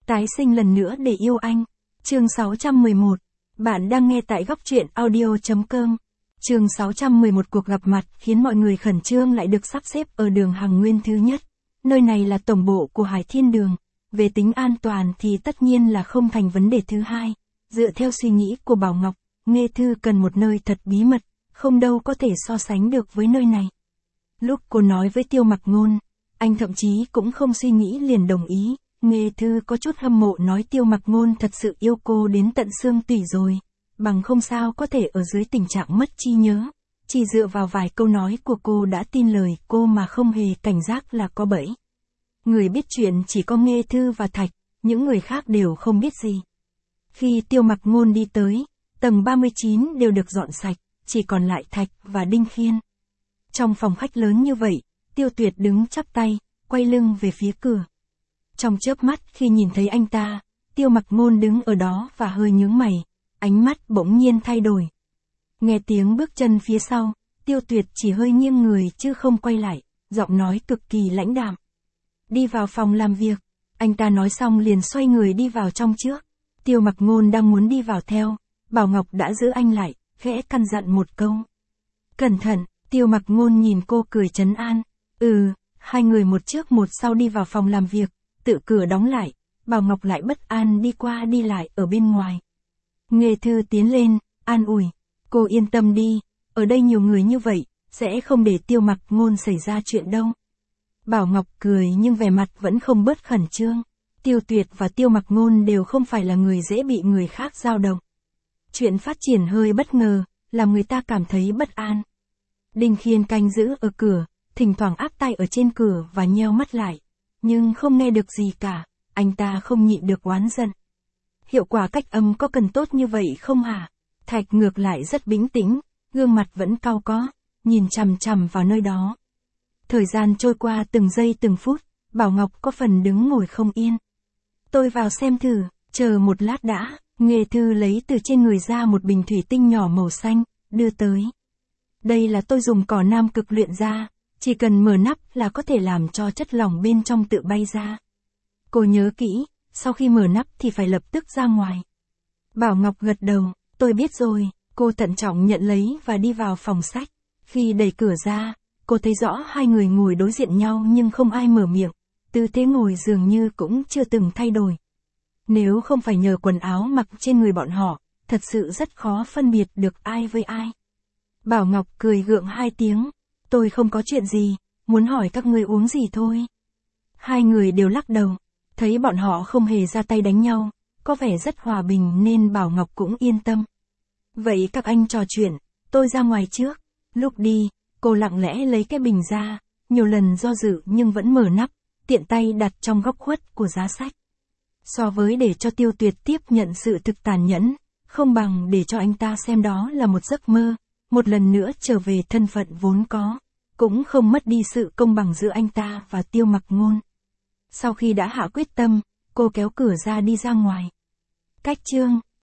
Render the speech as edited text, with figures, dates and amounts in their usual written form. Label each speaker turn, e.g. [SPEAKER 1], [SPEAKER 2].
[SPEAKER 1] Tái sinh lần nữa để yêu anh. Chương 611. Bạn đang nghe tại góc truyện audio.com. Chương 611 cuộc gặp mặt khiến mọi người khẩn trương lại được sắp xếp ở đường Hằng Nguyên thứ nhất. Nơi này là tổng bộ của Hải Thiên Đường. Về tính an toàn thì tất nhiên là không thành vấn đề thứ hai. Dựa theo suy nghĩ của Bảo Ngọc, Nghê Thư cần một nơi thật bí mật, không đâu có thể so sánh được với nơi này. Lúc cô nói với Tiêu Mặc Ngôn, anh thậm chí cũng không suy nghĩ liền đồng ý. Nghê Thư có chút hâm mộ nói Tiêu Mặc Ngôn thật sự yêu cô đến tận xương tủy rồi, bằng không sao có thể ở dưới tình trạng mất trí nhớ. Chỉ dựa vào vài câu nói của cô đã tin lời cô mà không hề cảnh giác là có bẫy. Người biết chuyện chỉ có Nghê Thư và Thạch, những người khác đều không biết gì. Khi Tiêu Mặc Ngôn đi tới, tầng 39 đều được dọn sạch, chỉ còn lại Thạch và Đinh Khiên. Trong phòng khách lớn như vậy, Tiêu Tuyệt đứng chắp tay, quay lưng về phía cửa. Trong chớp mắt khi nhìn thấy anh ta, Tiêu Mặc Ngôn đứng ở đó và hơi nhướng mày, ánh mắt bỗng nhiên thay đổi. Nghe tiếng bước chân phía sau, Tiêu Tuyệt chỉ hơi nghiêng người chứ không quay lại, giọng nói cực kỳ lãnh đạm. Đi vào phòng làm việc, anh ta nói xong liền xoay người đi vào trong trước. Tiêu Mặc Ngôn đang muốn đi vào theo, Bảo Ngọc đã giữ anh lại, khẽ căn dặn một câu. Cẩn thận, Tiêu Mặc Ngôn nhìn cô cười trấn an. Hai người một trước một sau đi vào phòng làm việc, tự cửa đóng lại, Bảo Ngọc lại bất an đi qua đi lại ở bên ngoài. Nghê Thư tiến lên, an ủi, cô yên tâm đi, ở đây nhiều người như vậy, sẽ không để Tiêu Mặc Ngôn xảy ra chuyện đâu. Bảo Ngọc cười nhưng vẻ mặt vẫn không bớt khẩn trương. Tiêu Tuyệt và Tiêu Mặc Ngôn đều không phải là người dễ bị người khác dao động. Chuyện phát triển hơi bất ngờ, làm người ta cảm thấy bất an. Đinh Khiên canh giữ ở cửa, thỉnh thoảng áp tay ở trên cửa và nheo mắt lại. Nhưng không nghe được gì cả, anh ta không nhịn được oán giận. Hiệu quả cách âm có cần tốt như vậy không hả? Thạch ngược lại rất bình tĩnh, gương mặt vẫn cau có, nhìn chằm chằm vào nơi đó. Thời gian trôi qua từng giây từng phút, Bảo Ngọc có phần đứng ngồi không yên. Tôi vào xem thử, chờ một lát đã. Nghê Thư lấy từ trên người ra một bình thủy tinh nhỏ màu xanh, đưa tới. Đây là tôi dùng cỏ nam cực luyện ra, chỉ cần mở nắp là có thể làm cho chất lỏng bên trong tự bay ra. Cô nhớ kỹ, sau khi mở nắp thì phải lập tức ra ngoài. Bảo Ngọc gật đầu, tôi biết rồi, cô thận trọng nhận lấy và đi vào phòng sách. Khi đẩy cửa ra, cô thấy rõ hai người ngồi đối diện nhau nhưng không ai mở miệng, tư thế ngồi dường như cũng chưa từng thay đổi. Nếu không phải nhờ quần áo mặc trên người bọn họ, thật sự rất khó phân biệt được ai với ai. Bảo Ngọc cười gượng hai tiếng, tôi không có chuyện gì, muốn hỏi các ngươi uống gì thôi. Hai người đều lắc đầu, thấy bọn họ không hề ra tay đánh nhau, có vẻ rất hòa bình nên Bảo Ngọc cũng yên tâm. Vậy các anh trò chuyện, tôi ra ngoài trước. Lúc đi, cô lặng lẽ lấy cái bình ra, nhiều lần do dự nhưng vẫn mở nắp, tiện tay đặt trong góc khuất của giá sách. So với để cho Tiêu Tuyệt tiếp nhận sự thực tàn nhẫn, không bằng để cho anh ta xem đó là một giấc mơ, một lần nữa trở về thân phận vốn có, cũng không mất đi sự công bằng giữa anh ta và Tiêu Mặc Ngôn. Sau khi đã hạ quyết tâm, cô kéo cửa ra đi ra ngoài. Cách chương